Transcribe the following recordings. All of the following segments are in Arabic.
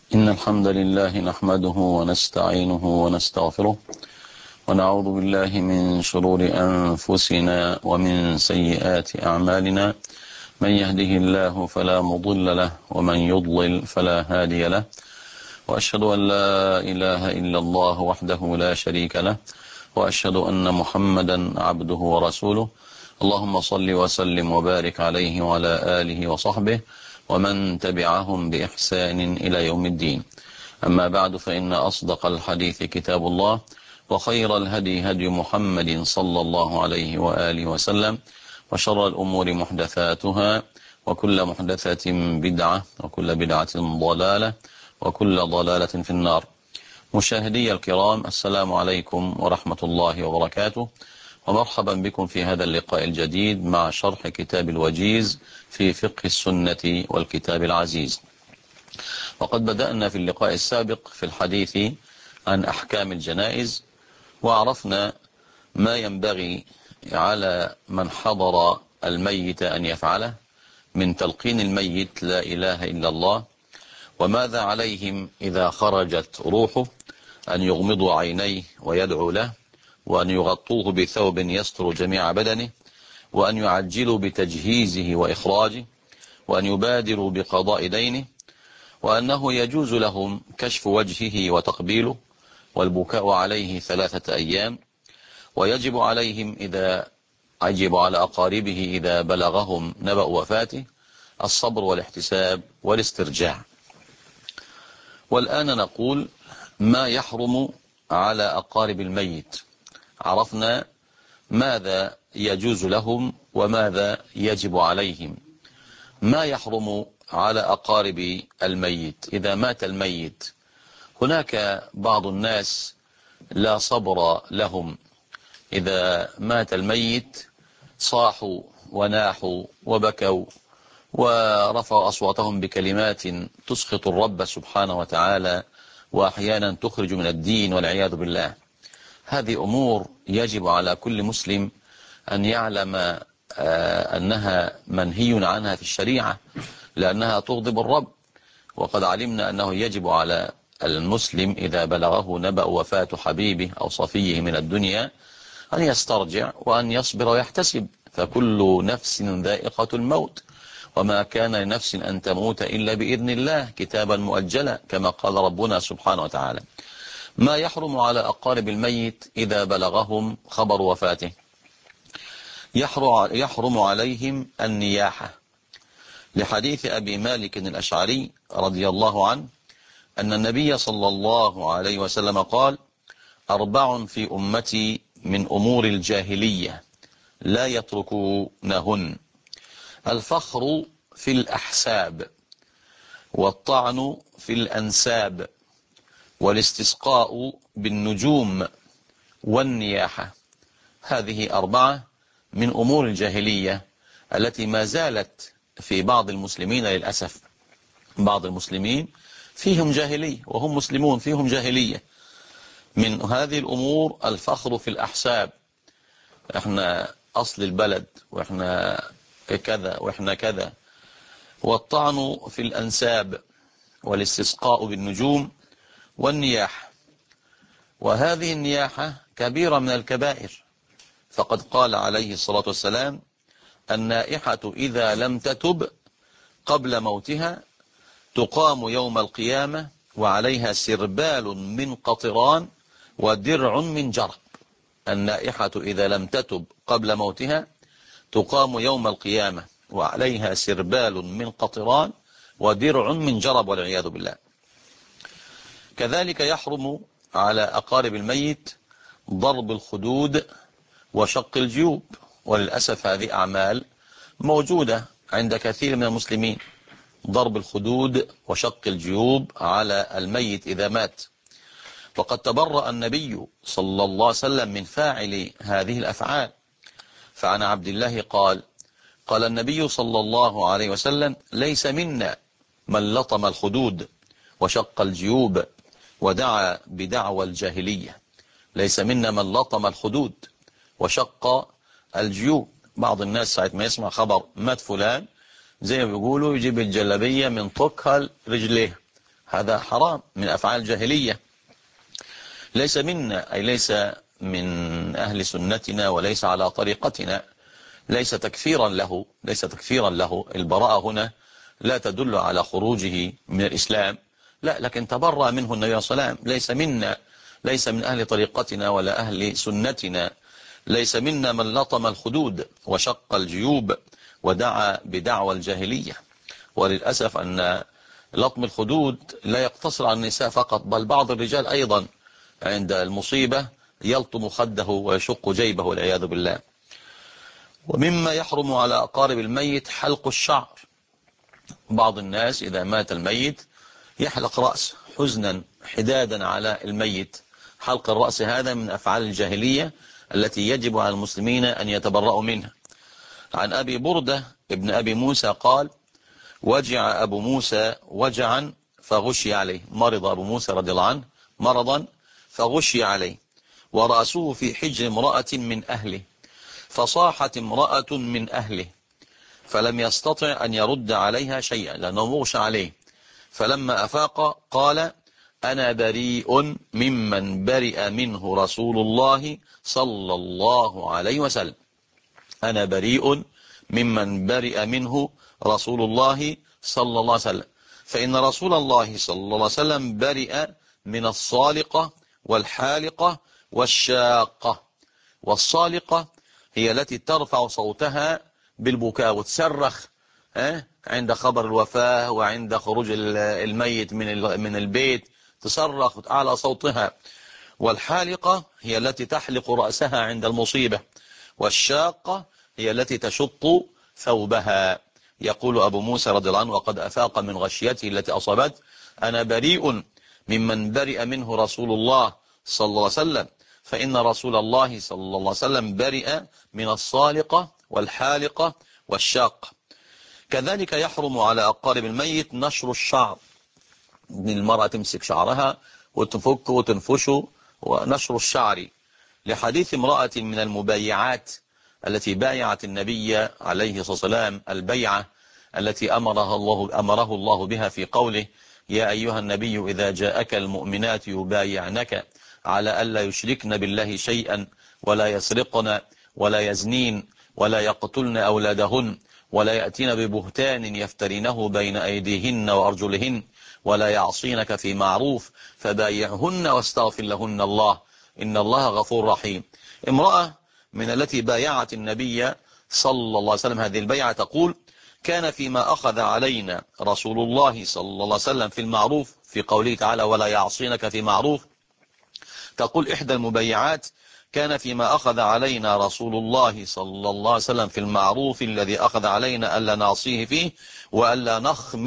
إن الحمد لله نحمده ونستعينه ونستغفره ونعوذ بالله من شرور أنفسنا ومن سيئات أعمالنا. من يهده الله فلا مضل له ومن يضلل فلا هادي له، وأشهد أن لا إله إلا الله وحده لا شريك له، وأشهد أن محمدا عبده ورسوله. اللهم صل وسلم وبارك عليه وعلى آله وصحبه ومن تبعهم بإحسان إلى يوم الدين. أما بعد، فإن أصدق الحديث كتاب الله، وخير الهدي هدي محمد صلى الله عليه وآله وسلم، وشر الأمور محدثاتها، وكل محدثة بدعة، وكل بدعة ضلالة، وكل ضلالة في النار. مشاهدي الكرام، السلام عليكم ورحمة الله وبركاته، ومرحبا بكم في هذا اللقاء الجديد مع شرح كتاب الوجيز في فقه السنة والكتاب العزيز. وقد بدأنا في اللقاء السابق في الحديث عن أحكام الجنائز، وعرفنا ما ينبغي على من حضر الميت أن يفعله من تلقين الميت لا إله إلا الله، وماذا عليهم إذا خرجت روحه: أن يغمضوا عينيه ويدعوا له، وأن يغطوه بثوب يستر جميع بدنه، وأن يعجلوا بتجهيزه وإخراجه، وأن يبادروا بقضاء دينه، وأنه يجوز لهم كشف وجهه وتقبيله والبكاء عليه 3 أيام، ويجب عليهم يجب على أقاربه إذا بلغهم نبأ وفاته الصبر والاحتساب والاسترجاع. والآن نقول ما يحرم على أقارب الميت. عرفنا ماذا يجوز لهم وماذا يجب عليهم. ما يحرم على أقارب الميت: إذا مات الميت هناك بعض الناس لا صبر لهم، إذا مات الميت صاحوا وناحوا وبكوا ورفعوا أصواتهم بكلمات تسخط الرب سبحانه وتعالى، وأحيانا تخرج من الدين والعياذ بالله. هذه أمور يجب على كل مسلم أن يعلم أنها منهي عنها في الشريعة، لأنها تغضب الرب. وقد علمنا أنه يجب على المسلم إذا بلغه نبأ وفاة حبيبه أو صفيه من الدنيا أن يسترجع وأن يصبر ويحتسب، فكل نفس ذائقة الموت، وما كان لنفس أن تموت إلا بإذن الله كتابا مؤجلا، كما قال ربنا سبحانه وتعالى. ما يحرم على أقارب الميت إذا بلغهم خبر وفاته: يحرم عليهم النياحة، لحديث أبي مالك الأشعري رضي الله عنه أن النبي صلى الله عليه وسلم قال: 4 في أمتي من أمور الجاهلية لا يتركونهن: الفخر في الأحساب، والطعن في الأنساب، والاستسقاء بالنجوم، والنياحة. هذه 4 من أمور الجاهلية التي ما زالت في بعض المسلمين للأسف. بعض المسلمين فيهم جاهلية، وهم مسلمون فيهم جاهلية. من هذه الأمور الفخر في الأحساب: احنا أصل البلد، واحنا كذا واحنا كذا. والطعن في الأنساب، والاستسقاء بالنجوم، والنياحة. وهذه النياحة كبيرة من الكبائر، فقد قال عليه الصلاة والسلام: النائحة إذا لم تتب قبل موتها تقام يوم القيامة وعليها سربال من قطران ودرع من جرب. النائحة إذا لم تتب قبل موتها تقام يوم القيامة وعليها سربال من قطران ودرع من جرب، والعياذ بالله. كذلك يحرم على أقارب الميت ضرب الخدود وشق الجيوب، وللأسف هذه أعمال موجودة عند كثير من المسلمين: ضرب الخدود وشق الجيوب على الميت إذا مات. وقد تبرأ النبي صلى الله عليه وسلم من فاعل هذه الأفعال، فعن عبد الله قال: قال النبي صلى الله عليه وسلم: ليس منا من لطم الخدود وشق الجيوب ودعا بدعوى الجاهلية. ليس منا من لطم الخدود وشق الجيوب. بعض الناس ساعة ما يسمع خبر مات فلان، زي ما بيقولوا، يجيب الجلابية من طكها رجليه هذا حرام من أفعال الجاهلية، ليس منا، أي ليس من أهل سنتنا وليس على طريقتنا، ليس تكفيرا له، ليس تكفيرا له. البراءة هنا لا تدل على خروجه من الإسلام، لا، لكن تبرأ منه النبي صلى الله عليه وسلم. ليس منا، ليس من أهل طريقتنا ولا أهل سنتنا، ليس منا من لطم الخدود وشق الجيوب ودعا بدعوى الجاهلية. وللأسف أن لطم الخدود لا يقتصر على النساء فقط، بل بعض الرجال أيضا عند المصيبة يلطم خده ويشق جيبه والعياذ بالله. ومما يحرم على أقارب الميت حلق الشعر. بعض الناس إذا مات الميت يحلق رأسه حزنا حدادا على الميت. حلق الرأس هذا من أفعال الجاهلية التي يجب على المسلمين أن يتبرؤوا منها. عن أبي بردة ابن أبي موسى قال: وجع أبو موسى وجعا فغشي عليه. مرض أبو موسى رضي الله عنه مرضا فغشي عليه، ورأسه في حجر امرأة من أهله، فصاحت امرأة من أهله فلم يستطع أن يرد عليها شيئا لأنه مغشى عليه. فلما أفاق قال: أنا بريء ممن برئ منه رسول الله صلى الله عليه وسلم. أنا بريء ممن برئ منه رسول الله صلى الله عليه وسلم، فإن رسول الله صلى الله عليه وسلم برئ من الصالقة والحالقة والشاقة. والصالقة هي التي ترفع صوتها بالبكاء وتصرخ عند خبر الوفاة وعند خروج الميت من البيت، تصرخ أعلى صوتها. والحالقة هي التي تحلق رأسها عند المصيبة. والشاقة هي التي تشق ثوبها. يقول أبو موسى رضي الله عنه وقد أفاق من غشيته التي أصابت: أنا بريء ممن برئ منه رسول الله صلى الله عليه وسلم، فإن رسول الله صلى الله عليه وسلم برئ من الصالقة والحالقة والشاقة. كذلك يحرم على أقارب الميت نشر الشعر، ان المرأة تمسك شعرها وتفك وتنفشه، ونشر الشعر لحديث امرأة من المبايعات التي بايعت النبي عليه الصلاة والسلام البيعة التي أمره الله بها في قوله: يا أيها النبي إذا جاءك المؤمنات يبايعنك على ألا يشركن بالله شيئا ولا يسرقن ولا يزنين ولا يقتلن أولادهن ولا يأتين ببهتان يفترينه بين أيديهن وأرجلهن ولا يعصينك في معروف فبايعهن واستغفر لهن الله إن الله غفور رحيم. امرأة من التي بايعت النبي صلى الله عليه وسلم هذه البيعة تقول: كان فيما أخذ علينا رسول الله صلى الله عليه وسلم في المعروف، في قوله تعالى ولا يعصينك في معروف، تقول إحدى المبيعات: كان فيما أخذ علينا رسول الله صلى الله عليه وسلم في المعروف الذي أخذ علينا ألا نعصيه فيه وألا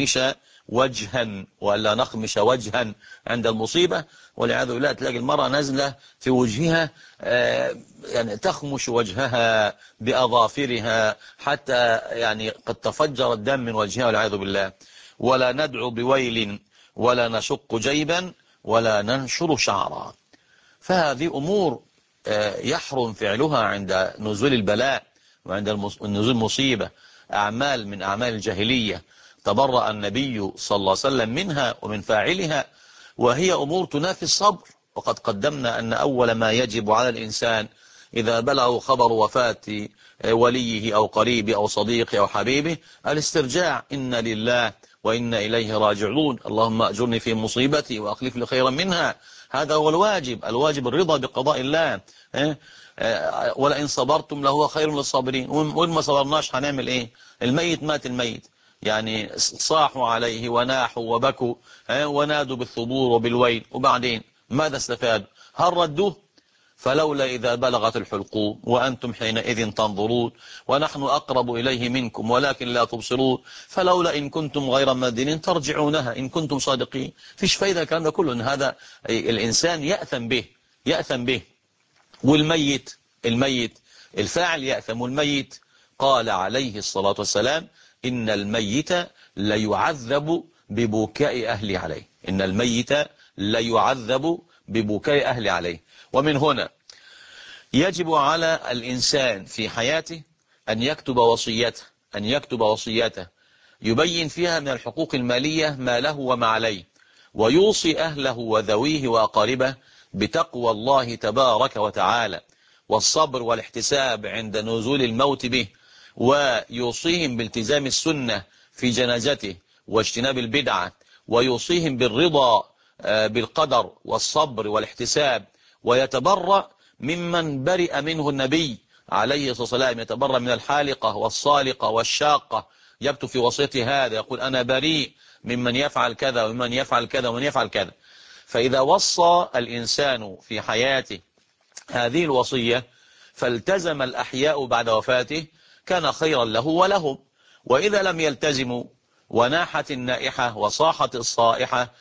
نخمش وجها عند المصيبة. والعياذ بالله تلاقي المرأة نازلة في وجهها يعني تخمش وجهها بأظافرها حتى يعني قد تفجر الدم من وجهها والعياذ بالله. ولا ندعو بويل ولا نشق جيبا ولا ننشر شعرا. فهذه أمور يحرم فعلها عند نزول البلاء وعند نزول المصيبة، أعمال من أعمال الجاهلية تبرأ النبي صلى الله عليه وسلم منها ومن فاعلها، وهي أمور تنافي الصبر. وقد قدمنا أن أول ما يجب على الإنسان إذا بلغ خبر وفاة وليه أو قريبه أو صديقه أو حبيبه الاسترجاع: إن لله وإنا إليه راجعون، اللهم أجرني في مصيبتي وأخلف لي خيرا منها. هذا هو الواجب الرضا بقضاء الله. ولئن صبرتم لهو خير للصابرين. وإن ما صبرناش هنعمل إيه؟ الميت مات، الميت يعني صاحوا عليه وناحوا وبكوا ونادوا بالثبور وبالويل، وبعدين ماذا استفاد؟ هل ردوه؟ فلولا إذا بلغت الحلقوم وأنتم حينئذ تنظرون ونحن أقرب إليه منكم ولكن لا تبصرون فلولا إن كنتم غير مادين ترجعونها إن كنتم صادقين. فيش فايدة الكلام ده كله، إن هذا الإنسان يأثم به. والميت الفاعل يأثم. والميت قال عليه الصلاة والسلام: إن الميت ليعذب ببكاء أهلي عليه. إن الميت ليعذب ببكاء أهلي عليه. ومن هنا يجب على الإنسان في حياته أن يكتب وصيته يبين فيها من الحقوق المالية ما له وما عليه، ويوصي أهله وذويه وأقاربه بتقوى الله تبارك وتعالى والصبر والاحتساب عند نزول الموت به، ويوصيهم بالتزام السنة في جنازته واجتناب البدعة، ويوصيهم بالرضا بالقدر والصبر والاحتساب، ويتبرأ ممن برئ منه النبي عليه الصلاة والسلام، يتبرأ من الحالقة والصالقة والشاقة، يكتب في وصيته هذا يقول أنا بريء ممن يفعل كذا ومن يفعل كذا ومن يفعل كذا. فإذا وصى الإنسان في حياته هذه الوصية فالتزم الأحياء بعد وفاته كان خيرا له ولهم، وإذا لم يلتزموا وناحت النائحة وصاحت الصائحة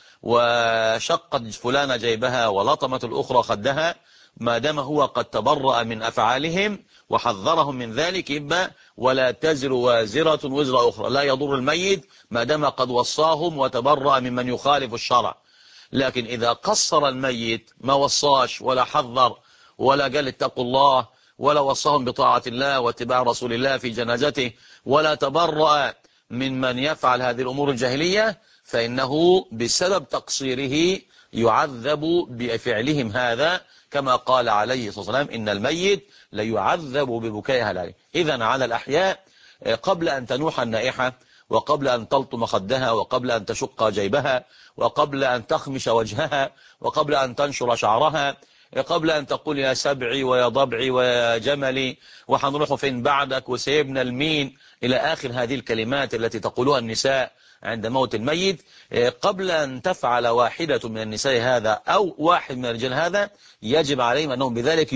وشقت فلان جيبها ولطمت الأخرى خدها، ما دام هو قد تبرأ من أفعالهم وحذرهم من ذلك يبقى ولا تزر وازرة وزر أخرى، لا يضر الميت ما دام قد وصاهم وتبرأ ممن يخالف الشرع. لكن إذا قصر الميت ما وصاش ولا حذر ولا قال اتقوا الله ولا وصاهم بطاعة الله واتباع رسول الله في جنازته ولا تبرأ من يفعل هذه الأمور الجاهلية، فإنه بسبب تقصيره يعذب بفعلهم هذا، كما قال عليه الصلاة والسلام إن الميت ليعذب ببكاء أهله. إذن على الأحياء قبل أن تنوح النائحة وقبل أن تلطم خدها وقبل أن تشق جيبها وقبل أن تخمش وجهها وقبل أن تنشر شعرها، قبل أن تقول يا سبعي ويا ضبعي ويا جملي وحنروح فين بعدك وسيبنا المين إلى آخر هذه الكلمات التي تقولها النساء عند موت الميت، قبل أن تفعل واحدة من النساء هذا أو واحد من الرجال هذا يجب عليهم أنهم بذلك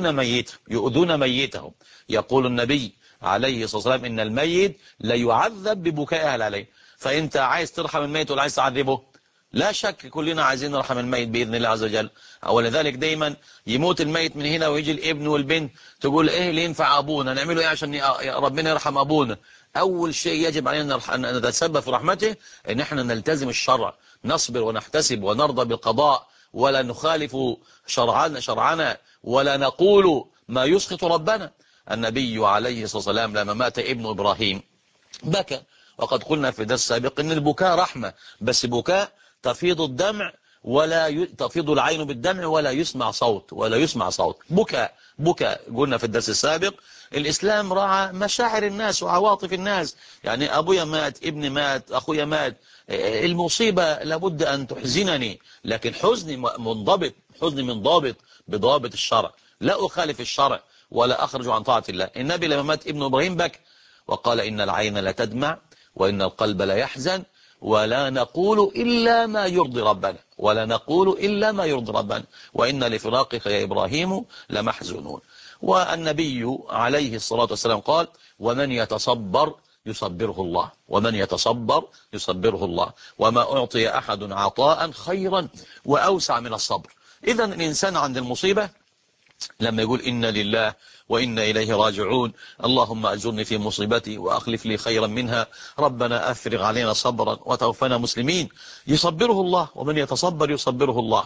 يؤذون ميتهم. يقول النبي عليه الصلاة والسلام إن الميت ليعذب ببكاء أهل عليه. فأنت عايز ترحم الميت ولا عايز تعذبه؟ لا شك كلنا عايزين نرحم الميت بإذن الله عز وجل، ولذلك دايما يموت الميت من هنا ويجي الابن والبنت تقول ايه اللي ينفع ابونا نعمله ايه عشان ربنا يرحم ابونا. اول شيء يجب علينا ان نتسبب في رحمته ان احنا نلتزم الشرع، نصبر ونحتسب ونرضى بالقضاء ولا نخالف شرعنا ولا نقول ما يسخط ربنا. النبي عليه الصلاة والسلام لما مات ابن إبراهيم بكى، وقد قلنا في درس سابق ان البكاء رحمة، بس بكاء تفيض الدمع تفيض العين بالدمع ولا يسمع صوت بكاء قلنا في الدرس السابق الإسلام راعى مشاعر الناس وعواطف الناس، يعني أبويا مات، ابني مات، أخويا مات، المصيبة لابد أن تحزنني، لكن حزني منضبط بضوابط الشرع، لا أخالف الشرع ولا أخرج عن طاعة الله. النبي لما مات ابن إبراهيم بكى وقال إن العين لا تدمع وإن القلب لا يحزن ولا نقول إلا ما يرضي ربنا وإن لفراقك يا إبراهيم لمحزونون. والنبي عليه الصلاة والسلام قال ومن يتصبر يصبره الله وما أعطي أحد عطاء خيرا وأوسع من الصبر. إذا الإنسان عند المصيبة لما يقول إنا لله وإنا إليه راجعون، اللهم أجرني في مصيبتي وأخلف لي خيرا منها، ربنا أفرغ علينا صبرا وتوفنا مسلمين، يصبره الله، ومن يتصبر يصبره الله.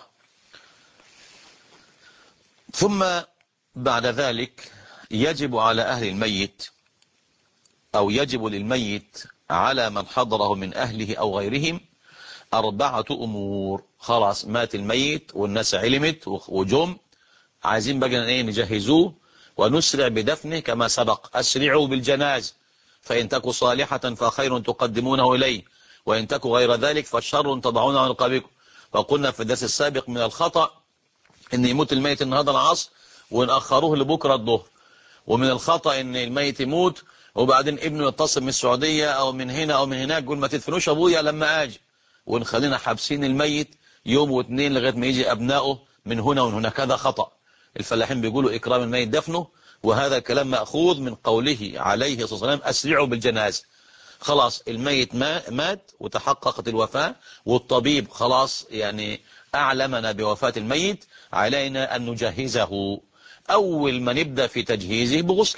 ثم بعد ذلك يجب على أهل الميت أو يجب للميت على من حضره من أهله أو غيرهم 4 أمور. خلاص مات الميت والناس علمت وجم، عايزين بقى نجهزوه ونسرع بدفنه كما سبق. أسرعوا بالجناز فإن تكو صالحة فخير تقدمونه إليه وإن تكو غير ذلك فالشر تضعونه عن رقابكم. وقلنا في الدرس السابق من الخطأ إن يموت الميت النهارده العصر ونأخروه لبكرة الظهر، ومن الخطأ إن الميت يموت وبعدين ابنه يتصل من السعودية أو من هنا أو من هناك يقول ما تدفنوش أبويا لما أجي، ونخلينا حابسين الميت يوم واثنين لغاية ما يجي أبنائه من هنا ومن هناك. هذا خطأ. الفلاحين بيقولوا إكرام الميت دفنه، وهذا كلام مأخوذ من قوله عليه الصلاة والسلام أسرعوا بالجنازة. خلاص الميت مات وتحققت الوفاة والطبيب خلاص يعني أعلمنا بوفاة الميت، علينا أن نجهزه. أول ما نبدأ في تجهيزه بغسل،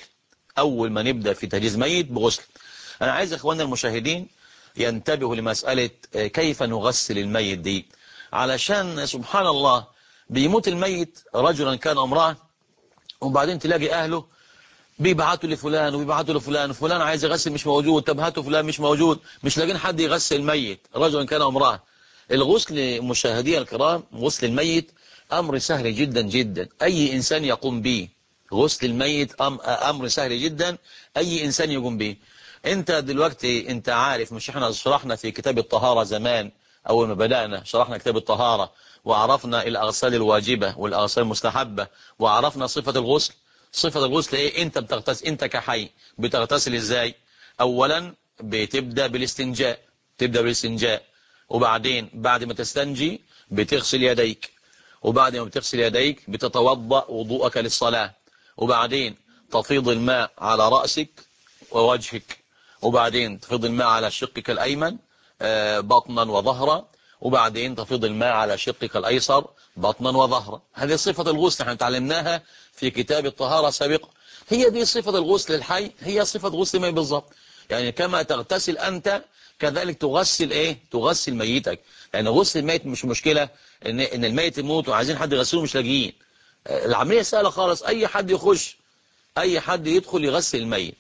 ميت بغسل. أنا عايز إخواننا المشاهدين ينتبهوا لمسألة كيف نغسل الميت دي، علشان سبحان الله بيموت الميت رجلا كان امرأة، وبعدين تلاقي أهله بيبعتوا لفلان وبيبعتوا لفلان، فلان عايز يغسل مش موجود، طب هاتوا فلان مش موجود، مش لاقين حد يغسل الميت رجلا كان امرأة. الغسل مشاهدي الكرام، غسل الميت أمر سهل جدا جدا، أي إنسان يقوم به. غسل الميت أمر سهل جدا، أي إنسان يقوم به. أنت دلوقتي أنت عارف، مش إحنا شرحنا في كتاب الطهارة زمان، أول ما بدأنا شرحنا كتاب الطهارة وعرفنا الأغسال الواجبة والأغسال المستحبة، وعرفنا صفة الغسل. صفة الغسل إيه؟ أنت بتغتسل، أنت كحي بتغتسل إزاي؟ أولا بتبدأ بالاستنجاء، تبدأ بالاستنجاء، وبعدين بعد ما تستنجي بتغسل يديك، وبعد ما بتغسل يديك بتتوضأ وضوءك للصلاة، وبعدين تفيض الماء على رأسك ووجهك، وبعدين تفيض الماء على شقك الأيمن بطنا وظهرا، وبعدين تفيض الماء على شقك الأيسر بطنا وظهرا. هذه صفة الغسل، احنا تعلمناها في كتاب الطهارة سابقا. هي دي صفة الغسل الحي، هي صفة غسل الميت بالظبط. يعني كما تغتسل أنت كذلك تغسل ايه؟ تغسل ميتك. يعني غسل الميت مش مشكلة ان الميت يموت وعايزين حد يغسله مش لاقيين. العملية سهلة خالص، اي حد يخش، اي حد يدخل يغسل الميت.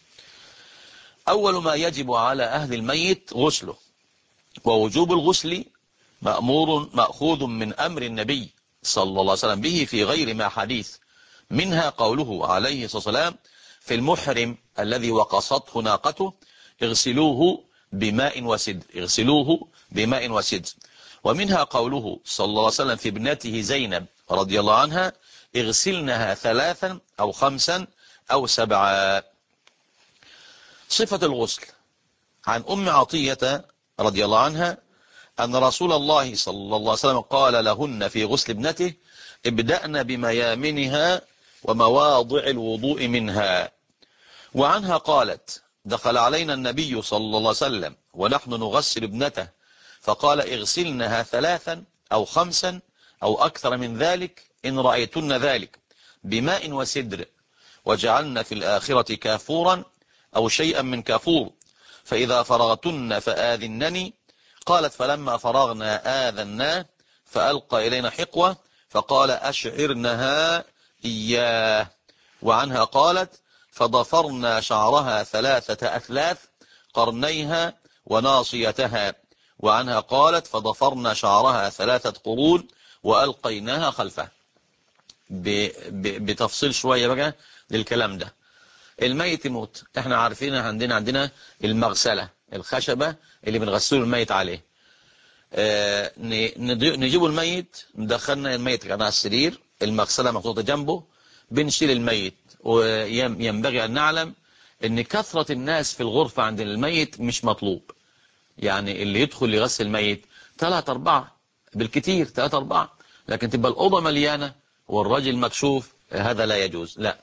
اول ما يجب على اهل الميت غسله، ووجوب الغسل مأخوذ من امر النبي صلى الله عليه وسلم به في غير ما حديث، منها قوله عليه الصلاة والسلام في المحرم الذي وقصته ناقته اغسلوه بماء وسدر، اغسلوه بماء وسدر. ومنها قوله صلى الله عليه وسلم في ابنته زينب رضي الله عنها اغسلنها 3 أو 5 أو 7. صفة الغسل عن أم عطية رضي الله عنها أن رسول الله صلى الله عليه وسلم قال لهن في غسل ابنته ابدأن بميامنها ومواضع الوضوء منها. وعنها قالت دخل علينا النبي صلى الله عليه وسلم ونحن نغسل ابنته فقال اغسلنها 3 أو 5 أو أكثر من ذلك إن رأيتن ذلك بماء وسدر، وجعلن في الآخرة كافورا أو شيئا من كافور، فإذا فرغتن فآذنني. قالت فلما فرغنا آذناه فألقى إلينا حقوة فقال أشعرنها إياه. وعنها قالت فضفرنا شعرها 3 أثلاث قرنيها وناصيتها. وعنها قالت فضفرنا شعرها 3 قرون وألقيناها خلفه. بتفصيل شوية بقى للكلام ده. الميت يموت، احنا عارفين عندنا المغسلة الخشبة اللي بنغسله الميت عليه. نجيبه الميت، ندخلنا الميت على السرير، المغسلة محطوطة جنبه، بنشيل الميت. وينبغي أن نعلم ان كثرة الناس في الغرفة عند الميت مش مطلوب. يعني اللي يدخل يغسل الميت 3 4 بالكتير، 3 4، لكن تبقى الأوضة مليانة والراجل مكشوف، هذا لا يجوز. لا،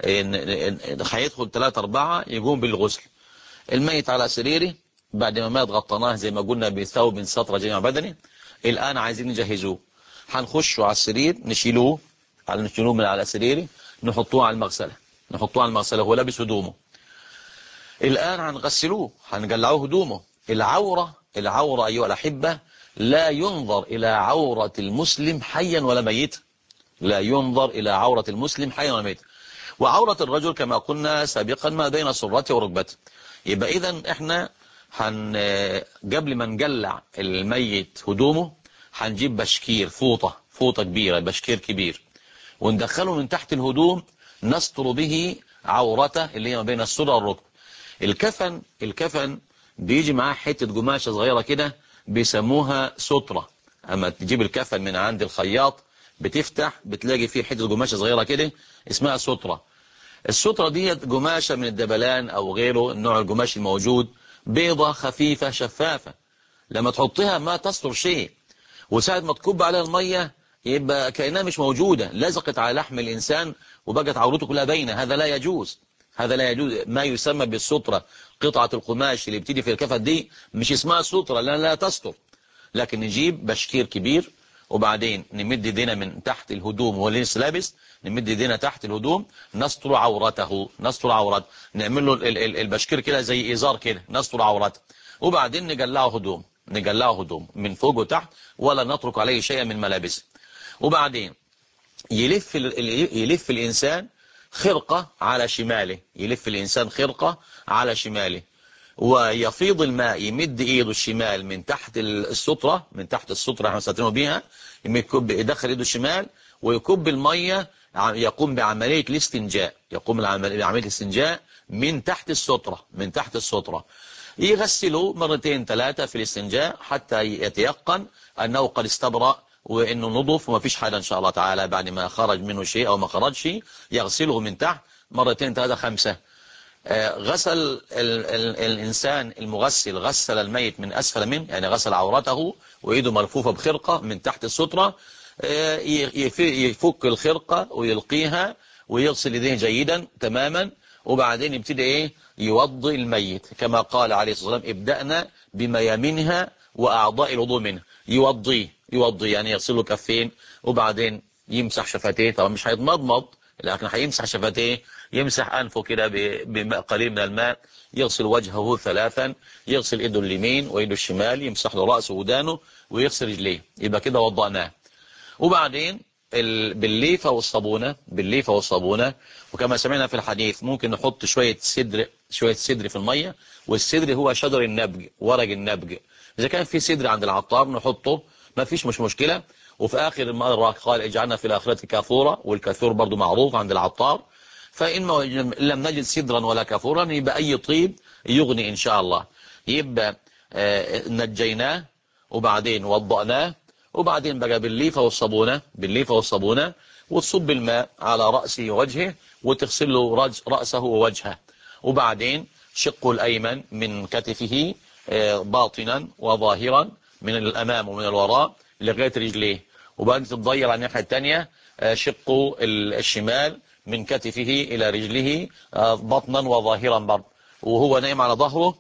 هيدخل 3 4 يقوم بالغسل. الميت على سريره بعد ما مات غطيناه زي ما قلنا بثوب ستر جميع بدنه. الآن عايزين نجهزوه، هنخشوا على السرير نشيلوه من على سريره، نحطوه على المغسلة، هو لابس هدومه. الآن هنغسلوه، هنقلعوه هدومه. العورة أيها الأحبة لا ينظر إلى عورة المسلم حيا ولا ميتا، لا ينظر إلى عورة المسلم حيا ولا ميتا. وعورة الرجل كما قلنا سابقا ما بين سرته وركبته. يبقى إذن احنا قبل ما نقلع الميت هدومه هنجيب بشكير، فوطة كبيرة، بشكير كبير، وندخله من تحت الهدوم نستر به عورته اللي هي ما بين السرة والركب. الكفن بيجي معاه حتة قماشة صغيرة كده بيسموها سترة. اما تجيب الكفن من عند الخياط بتفتح بتلاقي فيه حتة قماشة صغيرة كده اسمها سترة. السترة دي قماشة من الدبلان او غيره، النوع القماش الموجود، بيضة خفيفة شفافة، لما تحطها ما تستر شيء، وساعة ما تكب عليها المية يبقى كأنها مش موجودة، لزقت على لحم الإنسان وبقت عورته كلها باينة. هذا لا يجوز، ما يسمى بالسترة. قطعة القماش اللي بتيجي في الكفن دي مش اسمها سترة، لا تستر. لكن نجيب بشكير كبير، وبعدين نمد ايدينا من تحت الهدوم وهو لسه لابس، نمد ايدينا تحت الهدوم نستر عورته، نعمل له البشكير كده زي إزار كده، نستر عورته، وبعدين نقلعه هدوم من فوق وتحت، ولا نترك عليه شيئا من ملابسه. وبعدين يلف الإنسان خرقة على شماله، ويفيض الماء، يمد ايده الشمال من تحت السترة، من تحت السترة احنا ساترينه بيها، يدخل ايده الشمال ويكب المية، يقوم بعملية الاستنجاء، يقوم بعملية الاستنجاء من تحت السترة، من تحت السترة. يغسله مرتين ثلاثة في الاستنجاء حتى يتيقن أنه قد استبرأ وأنه نظف وما فيش حاجة إن شاء الله تعالى. بعد ما خرج منه شيء أو ما خرج شيء يغسله من تحت مرتين ثلاثة خمسة. غسل الإنسان المغسل غسل الميت من أسفل منه، يعني غسل عورته وإيده ملفوفة بخرقة من تحت السترة، يفك الخرقة ويلقيها ويغسل يديه جيدا تماما، وبعدين يبتدي يوضي الميت كما قال عليه الصلاة والسلام: ابدأنا بميامنها وأعضاء الوضوء منها. يوضي يعني يغسل له كفين، وبعدين يمسح شفتيه، طبعا مش هيتمضمض لكن هيمسح شفتيه، يمسح أنفه كده بماء قليل من الماء، يغسل وجهه ثلاثا، يغسل ايده اليمين وايده الشمال، يمسح له رأسه ودانه ويغسل رجليه، يبقى كده وضعناه. وبعدين بالليفة والصابونة، وكما سمعنا في الحديث ممكن نحط شوية سدر في المية، والسدر هو شجر النبج، ورق النبج. إذا كان في سدر عند العطار نحطه، ما فيش مش مشكلة. وفي آخر المرة قال: اجعلنا في الآخرة كافورا، والكافور برضو معروف عند العطار. فإن لم نجد سدرا ولا كافورا يبقى أي طيب يغني إن شاء الله. يبقى نجيناه وبعدين وضعناه، وبعدين بقى بالليفة والصابونة وتصب الماء على رأسه ووجهه وتغسل له رأسه ووجهه، وبعدين شقه الأيمن من كتفه باطنا وظاهرا من الأمام ومن الوراء لغاية رجليه، وبعدين تتضير على الناحية الثانية شقه الشمال من كتفه إلى رجله بطنا وظاهرا برضه، وهو نايم على ظهره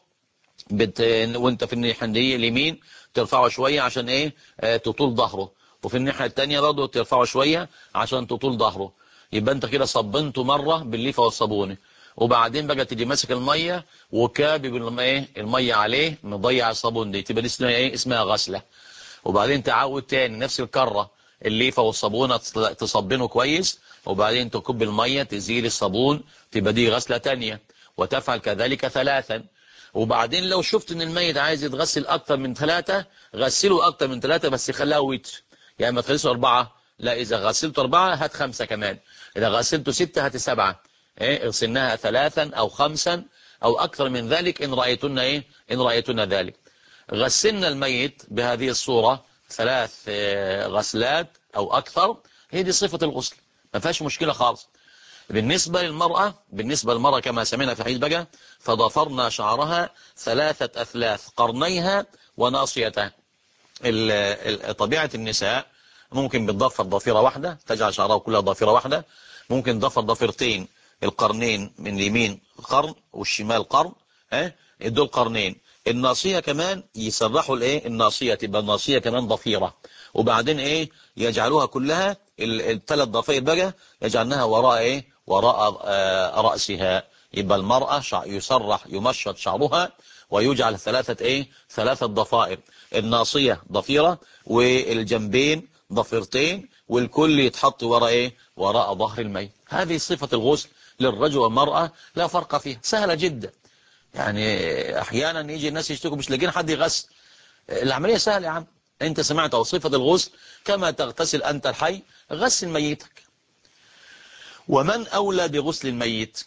وانت في الناحية اليمين ترفعه شوية عشان تطول ظهره، وفي الناحية التانية برضه ترفعه شوية عشان تطول ظهره. يبقى انت كده صبنته مرة بالليفة والصابونة، وبعدين بقى تيجي ماسك المية وكابب المية عليه مضيع الصابون دي، تبقى دي اسمها اسمها غسلة. وبعدين تعود تاني نفس الكرة، الليفة والصابونة تصبنه كويس، وبعدين تكب المية تزيل الصابون، تبقى دي غسلة تانية، وتفعل كذلك ثلاثا. وبعدين لو شفت ان الميت عايز يتغسل اكتر من ثلاثة غسله اكتر من ثلاثة، بس خلاه ويتر، يعني ما تغسله 4، لا اذا غسلته 4 هات 5 كمان، اذا غسلته 6 هات 7، اغسلناها 3 او 5 او اكثر من ذلك ان رأيتن ان رأيتن ذلك. غسلنا الميت بهذه الصورة 3 غسلات او اكثر، هي دي صفة الغسل، ما فيهاش مشكلة خالص. بالنسبة للمرأة كما سمعنا في الحديث بقى: فضفرنا شعرها 3 أثلاث، قرنيها وناصيتها. طبيعة النساء ممكن بتضفر ضفيرة واحدة، تجعل شعرها كلها ضفيرة واحدة، ممكن ضفر ضفيرتين، القرنين من اليمين قرن والشمال قرن، دول قرنين. الناصية كمان يسرحوا الناصية، تبقى الناصية كمان ضفيرة، وبعدين يجعلوها كلها ال3 ضفير بقى يجعلناها وراء رأسها. يبقى المرأة يسرح يمشط شعرها ويجعل 3 ضفائر، الناصية ضفيرة والجنبين ضفيرتين، والكل يتحط وراء ظهر الميت. هذه صفة الغسل للرجل والمرأة، لا فرق فيها، سهلة جدا. يعني احيانا يجي الناس يشتكوا مش لاقيين حد يغسل، العملية سهلة يا عم، انت سمعت صفة الغسل كما تغتسل انت الحي غسل ميتك. ومن اولى بغسل الميت؟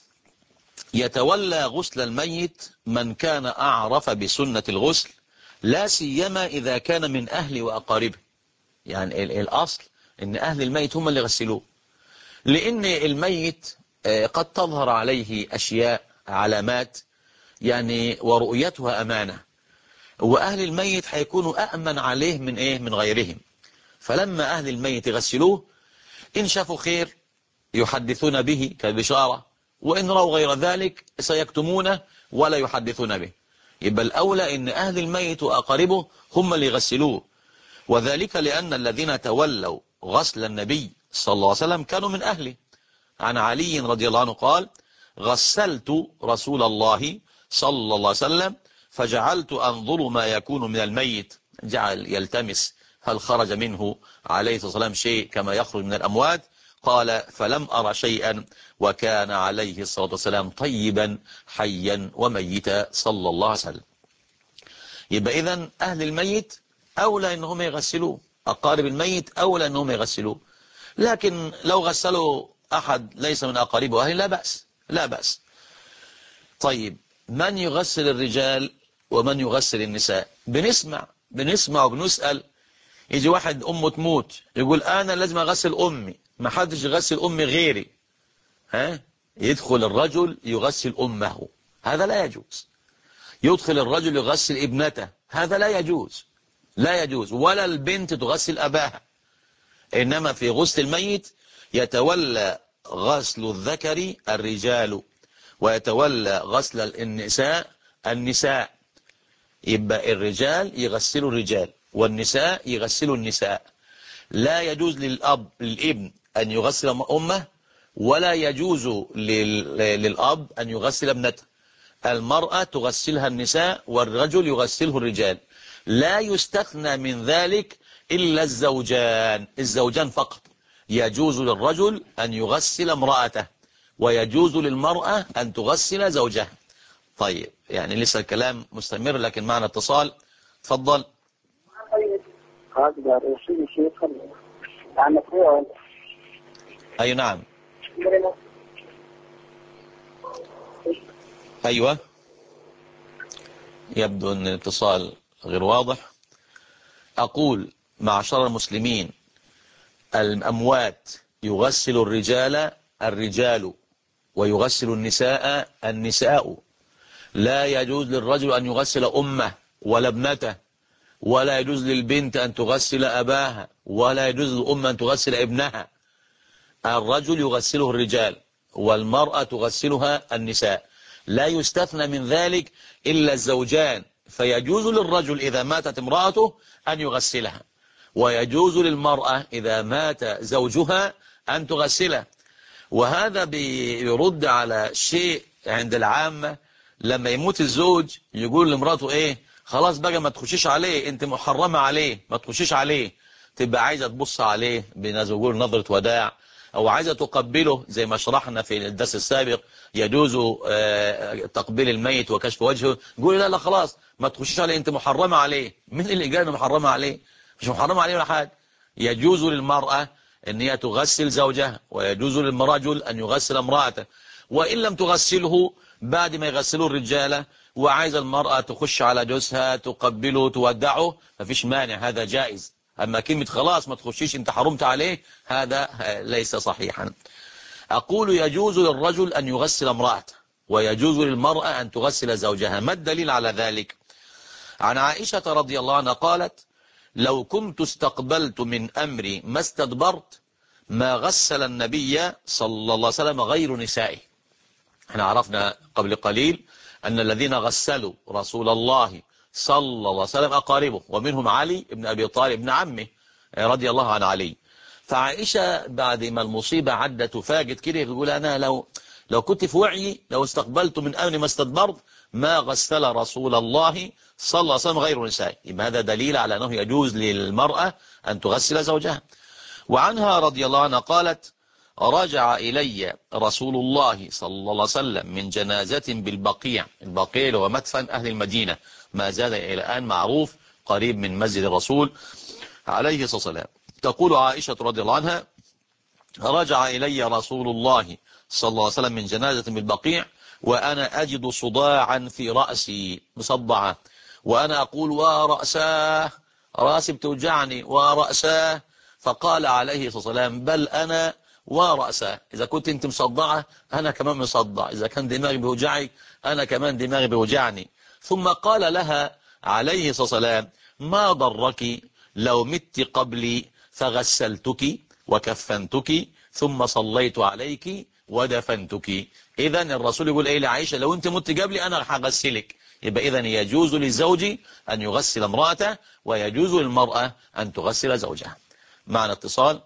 يتولى غسل الميت من كان اعرف بسنة الغسل، لا سيما اذا كان من اهل واقاربه. يعني الاصل ان اهل الميت هم اللي يغسلوه، لان الميت قد تظهر عليه اشياء علامات يعني ورؤيتها امانة، واهل الميت هيكونوا أأمن عليه من غيرهم. فلما اهل الميت يغسلوه ان شافوا خير يحدثون به كبشارة، وان رأوا غير ذلك سيكتمونه ولا يحدثون به. يبقى الاولى ان اهل الميت واقاربه هم اللي يغسلوه، وذلك لان الذين تولوا غسل النبي صلى الله عليه وسلم كانوا من اهله. عن علي رضي الله عنه قال: غسلت رسول الله صلى الله عليه وسلم فجعلت أنظر ما يكون من الميت، جعل يلتمس هل خرج منه عليه الصلاة والسلام شيء كما يخرج من الأموات. قال فلم أرى شيئا وكان عليه الصلاة والسلام طيبا حيا وميتا صلى الله عليه وسلم. يبقى إذن أهل الميت أولى أنهم يغسلوه، أقارب الميت أولى أنهم يغسلوه، لكن لو غسلوا أحد ليس من أقاربه أهل لا بأس، لا بأس. طيب من يغسل الرجال ومن يغسل النساء؟ بنسمع وبنسأل. يجي واحد أمه تموت يقول أنا لازم أغسل أمي، ما حدش يغسل أمي غيري. يدخل الرجل يغسل أمه، هذا لا يجوز. يدخل الرجل يغسل ابنته، هذا لا يجوز، لا يجوز. ولا البنت تغسل أباها. إنما في غسل الميت يتولى غسل الذكر الرجال، ويتولى غسل النساء. يبقى الرجال يغسلوا الرجال والنساء يغسلوا النساء. لا يجوز للابن أن يغسل أمه، ولا يجوز للأب أن يغسل ابنته. المرأة تغسلها النساء والرجل يغسله الرجال. لا يستثنى من ذلك إلا الزوجان فقط. يجوز للرجل أن يغسل امرأته، ويجوز للمرأة أن تغسل زوجها. طيب يعني لسه الكلام مستمر لكن معنا اتصال. تفضل. أي نعم. أيوة، يبدو أن الاتصال غير واضح. أقول معشر المسلمين، الأموات يغسل الرجال ويغسل النساء. لا يجوز للرجل أن يغسل أمه ولا ابنته، ولا يجوز للبنت أن تغسل أباها، ولا يجوز للأم أن تغسل ابنها. الرجل يغسله الرجال والمرأة تغسلها النساء. لا يستثنى من ذلك إلا الزوجان، فيجوز للرجل إذا ماتت امرأته أن يغسلها، ويجوز للمرأة إذا مات زوجها أن تغسله. وهذا بيرد على شيء عند العامة، لما يموت الزوج يقول لمراته ايه، خلاص بقى ما تخشيش عليه، انت محرمة عليه، ما تخشيش عليه. تبقى عايزة تبص عليه بنقول نظرة وداع، او عايزة تقبله زي ما شرحنا في الدرس السابق، يجوز تقبيل الميت وكشف وجهه. يقول لا خلاص ما تخشيش عليه، انت محرمة عليه. من اللي قال محرمة عليه؟ مش محرمة عليه ولا حاجة. يجوز للمرأة ان هي تغسل زوجها، ويجوز للرجل ان يغسل امرأته. وان لم تغسله بعد ما يغسلوا الرجالة وعايز المرأة تخش على جوزها تقبله تودعه، مفيش مانع، هذا جائز. اما كلمة خلاص ما تخشيش انت حرمت عليه، هذا ليس صحيحا. اقول يجوز للرجل ان يغسل امرأته، ويجوز للمرأة ان تغسل زوجها. ما الدليل على ذلك؟ عن عائشة رضي الله عنها قالت لو كنت استقبلت من أمري ما استدبرت ما غسل النبي صلى الله عليه وسلم غير نسائه. احنا عرفنا قبل قليل أن الذين غسلوا رسول الله صلى الله عليه وسلم أقاربه، ومنهم علي بن أبي طالب ابن عمه رضي الله عن علي. فعائشة بعد ما المصيبة عدت تفاجت كده تقول أنا لو كنت في وعي لو استقبلت من أمري ما استدبرت ما غسل رسول الله صلى الله عليه وسلم غير نسائه. يبقى هذا دليل على أنه يجوز للمرأة أن تغسل زوجها. وعنها رضي الله عنها قالت رجع إلي رسول الله صلى الله عليه وسلم من جنازة بالبقيع. البقيع هو مدفن أهل المدينة، ما زال إلى الآن معروف قريب من مسجد الرسول عليه الصلاة والسلام. تقول عائشة رضي الله عنها رجع إلي رسول الله صلى الله عليه وسلم من جنازة بالبقيع وأنا أجد صداعا في رأسي، مصدعة، وأنا أقول ورأساه، رأسي بتوجعني ورأساه. فقال عليه الصلاة والسلام بل أنا ورأساه، إذا كنت أنت مصدعة أنا كمان مصدع، إذا كان دماغي بيوجعك أنا كمان دماغي بيوجعني. ثم قال لها عليه الصلاة والسلام ما ضرك لو مت قبلي فغسلتك وكفنتك ثم صليت عليك ودفنتك. إذا الرسول يقول إيه لعائشة لو أنت مت قبلي أنا هغسلك. يبقى إذن يجوز للزوج أن يغسل امرأته، ويجوز للمرأة أن تغسل زوجها. معنا اتصال.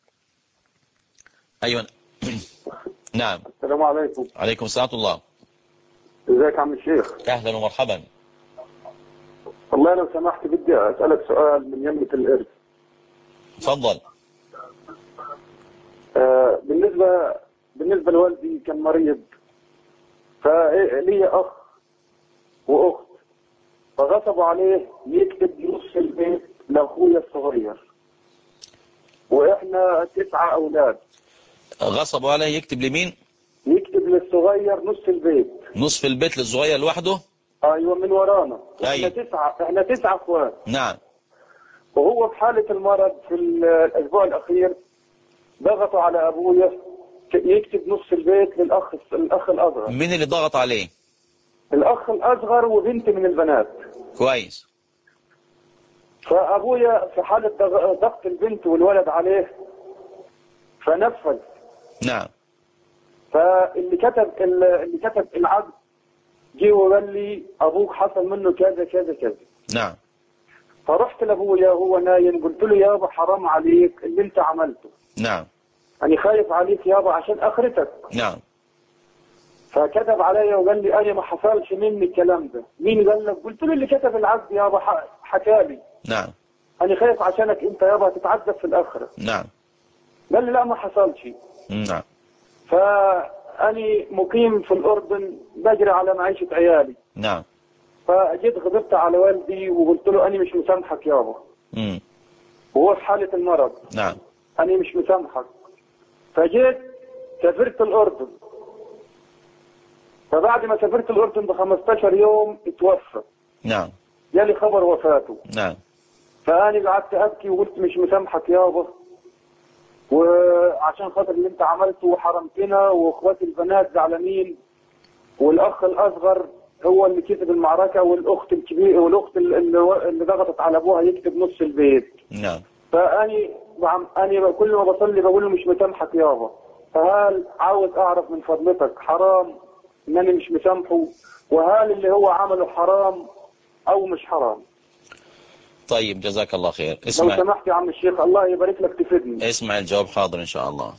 أيوة. نعم. السلام عليكم. عليكم السلام ورحمة الله. ازيك يا عم الشيخ؟ أهلا ومرحبا. والله لو سمحت بدي أسألك سؤال من يمة الإرث. تفضل. بالنسبة لوالدي كان مريض، فلي أخ وأخت، فغصبوا عليه يكتب نص البيت لأخويا الصغير، وإحنا 9 أولاد. غصبوا عليه يكتب لمين؟ يكتب للصغير نص البيت. نصف البيت للصغير لوحده؟ أيوة، من ورانا. أيوة. إحنا 9 أخوات. نعم. وهو في حالة المرض في الأسبوع الأخير ضغطوا على أبويا يكتب نص البيت للأخ الأصغر. مين اللي ضغط عليه؟ الأخ الأصغر وبنت من البنات. كويس. فأبويا في حالة ضغط البنت والولد عليه فنفذ. نعم. فاللي كتب العقد جه وقال لي أبوك حصل منه كذا كذا كذا. نعم. فرحت لأبويا وهو نايم، قلت له يابا حرام عليك اللي انت عملته. نعم. أنا خايف عليك يابا عشان آخرتك. نعم. فكتب عليا وقال لي أنا ما حصلش مني الكلام ده. مين قال لك؟ قلت له اللي كتب العقد يابا حكالي. نعم. أنا خايف عشانك أنت يابا تتعذب في الآخرة. نعم. قال لي لا ما حصلش. نعم. فأني مقيم في الأردن بجري على معيشة عيالي. نعم. فجيت غضبت على والدي وقلت له أنا مش مسامحك يابا. وهو في حالة المرض. نعم. أنا مش مسامحك. فجيت سافرت الأردن. فبعد ما سافرت الأردن ب15 يوم اتوفى. نعم. جالي خبر وفاته. نعم. فأنا قعدت أبكي وقلت مش مسامحك يابا، وعشان خاطر اللي انت عملته وحرمتنا واخواتي البنات زعلانين، والاخ الاصغر هو اللي كسب المعركه، والاخت الكبيره والاخت اللي ضغطت على ابوها يكتب نص البيت. نعم. فاني كل ما بصلي بقول له مش مسامحك يابا. فهل عاوز اعرف من فضلتك حرام انني مش مسامحه، وهل اللي هو عمله حرام او مش حرام؟ طيب جزاك الله خير. اسمع لو سمحت يا عم الشيخ الله يبارك لك تفيدني. اسمع الجواب حاضر إن شاء الله.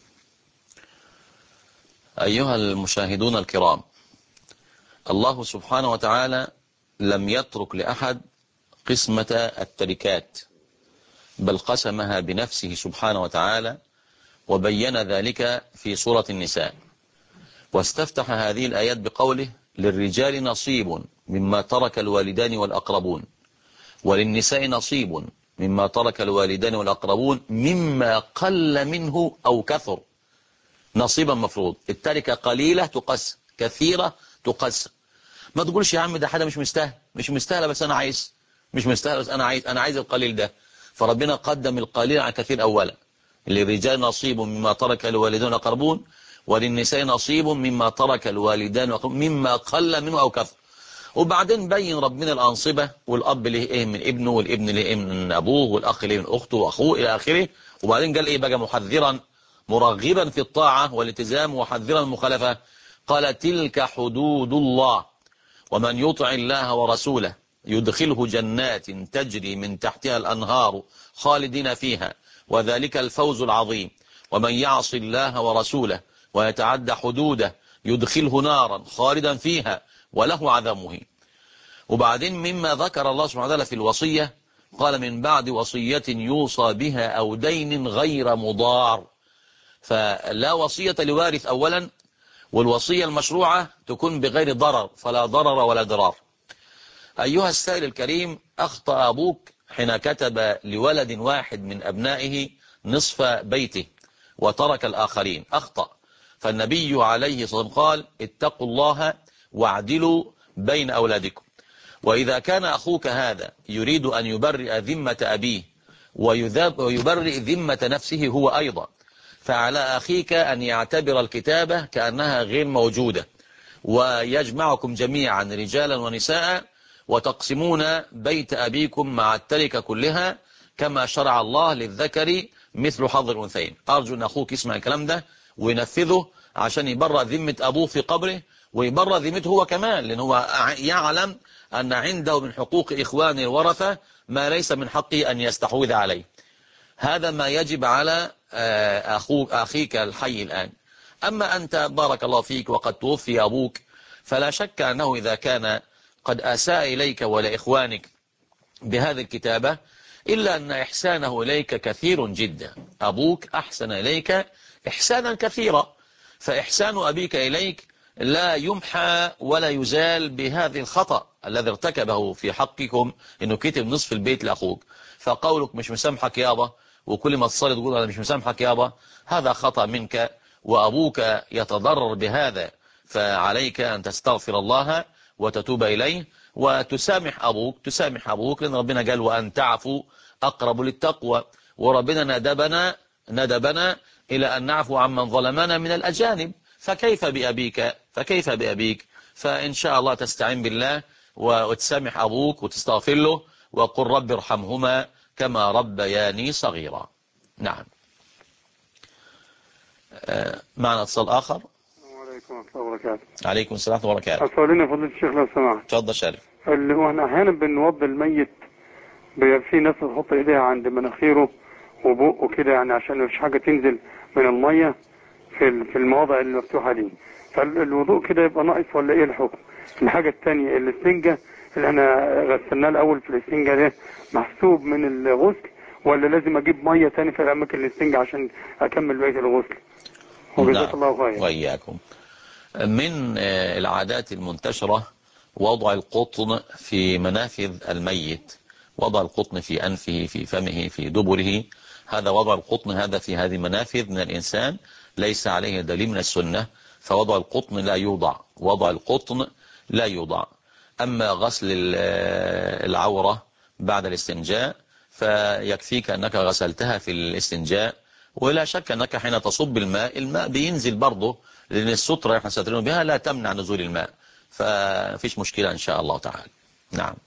أيها المشاهدون الكرام، الله سبحانه وتعالى لم يترك لأحد قسمة التركات، بل قسمها بنفسه سبحانه وتعالى، وبين ذلك في سورة النساء، واستفتح هذه الآيات بقوله: للرجال نصيب مما ترك الوالدان والأقربون، وللنساء نصيب مما ترك الوالدان والأقربون مما قل منه أو كثر. نصيبا مفروض. التركة قليلة تقسم، كثيرة تقسم. ما تقولش يا عم ده حاجة مش مستاهلة بس أنا عايز، مش مستاهلة بس أنا عايز القليل ده. فربنا قدم القليل على كثير أولا. للرجال نصيب مما ترك الوالدان والأقربون، وللنساء نصيب مما ترك الوالدان والأقربون مما قل منه أو كثر. وبعدين بين ربنا الأنصبة، والأب له إيه من ابنه، والابن له إيه من أبوه، والأخ له من أخته وأخوه إلى آخره. وبعدين قال إيه بقى؟ محذرا مرغبا في الطاعة والالتزام، وحذرا المخالفة. قال: تلك حدود الله، ومن يطع الله ورسوله يدخله جنات تجري من تحتها الأنهار خالدين فيها، وذلك الفوز العظيم. ومن يعص الله ورسوله ويتعدى حدوده يدخله نارا خالدا فيها وله عذاب مهين. وبعدين مما ذكر الله سبحانه وتعالى في الوصية قال: من بعد وصية يوصى بها أو دين غير مضار. فلا وصية لوارث أولا، والوصية المشروعة تكون بغير ضرر، فلا ضرر ولا ضرار. أيها السائل الكريم، أخطأ أبوك حين كتب لولد واحد من أبنائه نصف بيته وترك الآخرين. أخطأ. فالنبي عليه الصلاة والسلام قال: اتقوا الله واعدلوا بين أولادكم. وإذا كان أخوك هذا يريد أن يبرئ ذمة أبيه ويبرئ ذمة نفسه هو أيضا، فعلى أخيك أن يعتبر الكتابة كأنها غير موجودة، ويجمعكم جميعا رجالا ونساء وتقسمون بيت أبيكم مع التركة كلها كما شرع الله للذكر مثل حظ الأنثيين. أرجو أن أخوك يسمع الكلام ده وينفذه عشان يبرأ ذمة أبوه في قبره، ويبرأ ذمته هو كمان، لأنه هو يعلم أن عنده من حقوق إخوان الورثة ما ليس من حقه أن يستحوذ عليه. هذا ما يجب على أخيك الحي الآن. أما أنت بارك الله فيك وقد توفي أبوك، فلا شك أنه إذا كان قد أساء إليك ولإخوانك بهذه الكتابة، إلا أن إحسانه إليك كثير جدا، أبوك أحسن إليك إحسانا كثيرا، فإحسان أبيك إليك لا يمحى ولا يزال بهذه الخطأ الذي ارتكبه في حقكم، إنه كتب نصف البيت لأخوك، فقولك مش مسامحك يابا وكل ما تصلي تقول أنا مش مسامحك يابا، هذا خطأ منك وأبوك يتضرر بهذا. فعليك أن تستغفر الله وتتوب إليه وتسامح أبوك لأن ربنا قال وأن تعفوا أقرب للتقوى، وربنا ندبنا إلى أن نعفو عمن ظلمنا من الأجانب، فكيف بأبيك؟ فإن شاء الله تستعين بالله وتسامح أبوك وتستغفر له وقل رب ارحمهما كما ربياني صغيرا. نعم. معنا اتصال آخر. وعليكم السلام وبركاته. عليكم السلام وبركاته. أسألني فضيلة الشيخ لو سمحت. اتفضل شريف. اللي هو احنا أحيانا بنوضي الميت، بيبقى في ناس بتحط إيديها عند مناخيره وبقه كده، يعني عشان مفيش حاجة تنزل من المية في المواضع المفتوحة دي، فالوضوء كده يبقى ناقص ولا إيه الحكم؟ الحاجة الثانية الاستنجة اللي احنا غسلناه الأول في الاستنجة ده محسوب من الغسل ولا لازم أجيب مية تاني في أماكن الاستنجة عشان أكمل بقية الغسل؟ وجزاك الله خير. وإياكم. من العادات المنتشرة وضع القطن في منافذ الميت، وضع القطن في أنفه في فمه في دبره، هذا وضع القطن هذا في هذه المنافذ من الإنسان ليس عليه دليل من السنة، فوضع القطن لا يوضع، وضع القطن لا يوضع. أما غسل العورة بعد الاستنجاء فيكفيك أنك غسلتها في الاستنجاء، ولا شك أنك حين تصب الماء بينزل برضه، لأن السترة احنا ساترين بها لا تمنع نزول الماء، ففيش مشكلة إن شاء الله تعالى. نعم.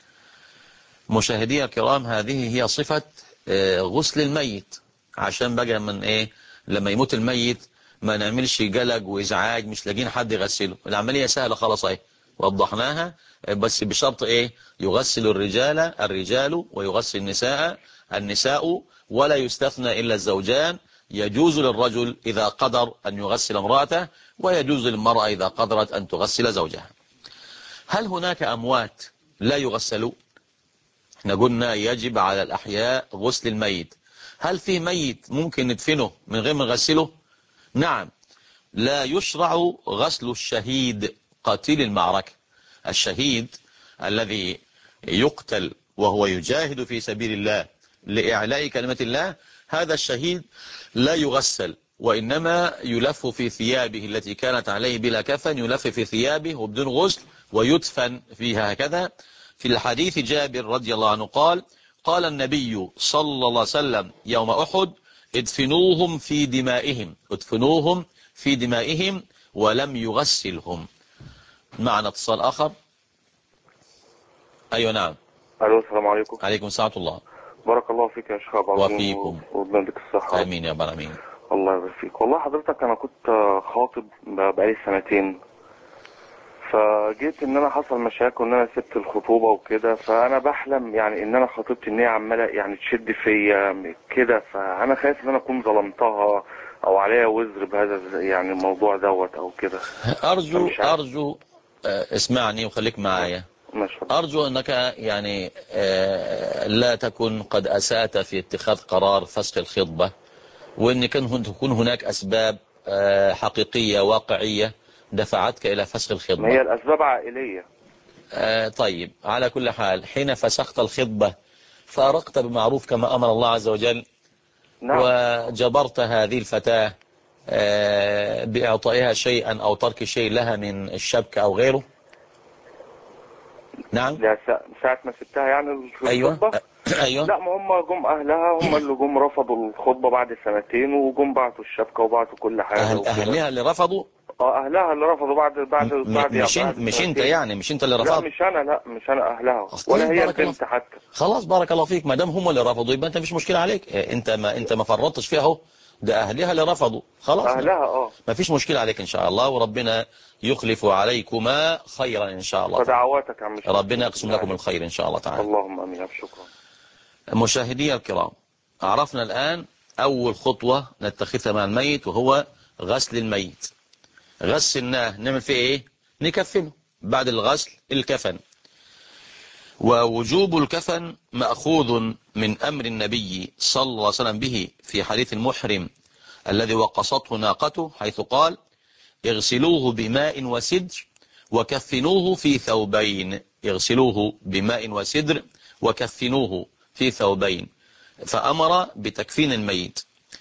مشاهدي الكرام، هذه هي صفة غسل الميت، عشان بقى من إيه لما يموت الميت ما نعملش قلق وإزعاج مش لاقين حد يغسله. العملية سهلة خلاص اهي وضحناها، بس بشرط إيه؟ يغسل الرجال ويغسل النساء ولا يستثنى إلا الزوجان. يجوز للرجل إذا قدر أن يغسل امرأته، ويجوز للمرأة إذا قدرت أن تغسل زوجها. هل هناك أموات لا يغسلوا؟ احنا قلنا يجب على الأحياء غسل الميت. هل في ميت ممكن ندفنه من غير ما نغسله؟ نعم. لا يشرع غسل الشهيد قتيل المعركة. الشهيد الذي يقتل وهو يجاهد في سبيل الله لإعلاء كلمة الله، هذا الشهيد لا يغسل، وإنما يلف في ثيابه التي كانت عليه بلا كفن، يلف في ثيابه وبدون غسل ويدفن فيها هكذا. في الحديث جابر رضي الله عنه قال النبي صلى الله عليه وسلم يوم أحد ادفنوهم في دمائهم ولم يغسلهم. معنا اتصال آخر. أيوة نعم. الو السلام عليكم. عليكم السلام ورحمة الله. بارك الله فيك يا شيخ عبد العظيم وفيكم. وبلدك الصحة. آمين يا رب. آمين. الله يبارك فيك. والله حضرتك أنا كنت خاطب بقالي سنتين، فجيت إن أنا حصل مشاكل وإن أنا سبت الخطوبة وكده، فأنا بحلم يعني إن أنا خطيبتي إن هي عمالة يعني تشد فيا كده، فأنا خايف إن أنا أكون ظلمتها أو عليها وزر بهذا يعني الموضوع دوت أو كده. أرجو اسمعني وخليك معايا. أرجو أنك يعني لا تكن قد أسأت في اتخاذ قرار فسخ الخطبة، وأن تكون هناك أسباب حقيقية واقعية دفعتك إلى فسخ الخطبة. ما هي الأسباب عائلية. طيب، على كل حال حين فسخت الخطبة فارقت بمعروف كما أمر الله عز وجل. نعم. وجبرت هذه الفتاة بإعطائها شيئا أو ترك شيء لها من الشبكة أو غيره. نعم. ساعة ما سبتها يعني في أيوة. الخطبة. أيوة. لا، ما هم جم أهلها هم اللي جم رفضوا الخطبة بعد سنتين، وجم بعتوا الشبكة وبعتوا كل حاجة. أهلها اللي رفضوا؟ أهلها اللي رفضوا بعد مش أنت يعني، مش أنت اللي رفضت؟ لا مش أنا أهلها ولا هي البنت حتى. خلاص بارك الله فيك، ما دام هم اللي رفضوا يبقى أنت مش مشكلة عليك، أنت ما فرطتش فيها أهو، ده أهلها اللي رفضوا خلاص. أهلها ما فيش مشكلة عليك إن شاء الله، وربنا يخلف عليكما خيرا إن شاء الله. فدعواتك يا عم الشيخ. ربنا يقسم لكم الخير إن شاء الله تعالى. اللهم آمين. شكرا. مشاهدي الكرام، عرفنا الآن أول خطوة نتخذها مع الميت وهو غسل الميت. غسلناه نعمل فيه إيه؟ نكفنه بعد الغسل الكفن. ووجوب الكفن مأخوذ من أمر النبي صلى الله عليه وسلم به في حديث المحرم الذي وقصته ناقته، حيث قال: اغسلوه بماء وسدر وكفنوه في ثوبين. اغسلوه بماء وسدر وكفنوه في ثوبين، فأمر بتكفين الميت.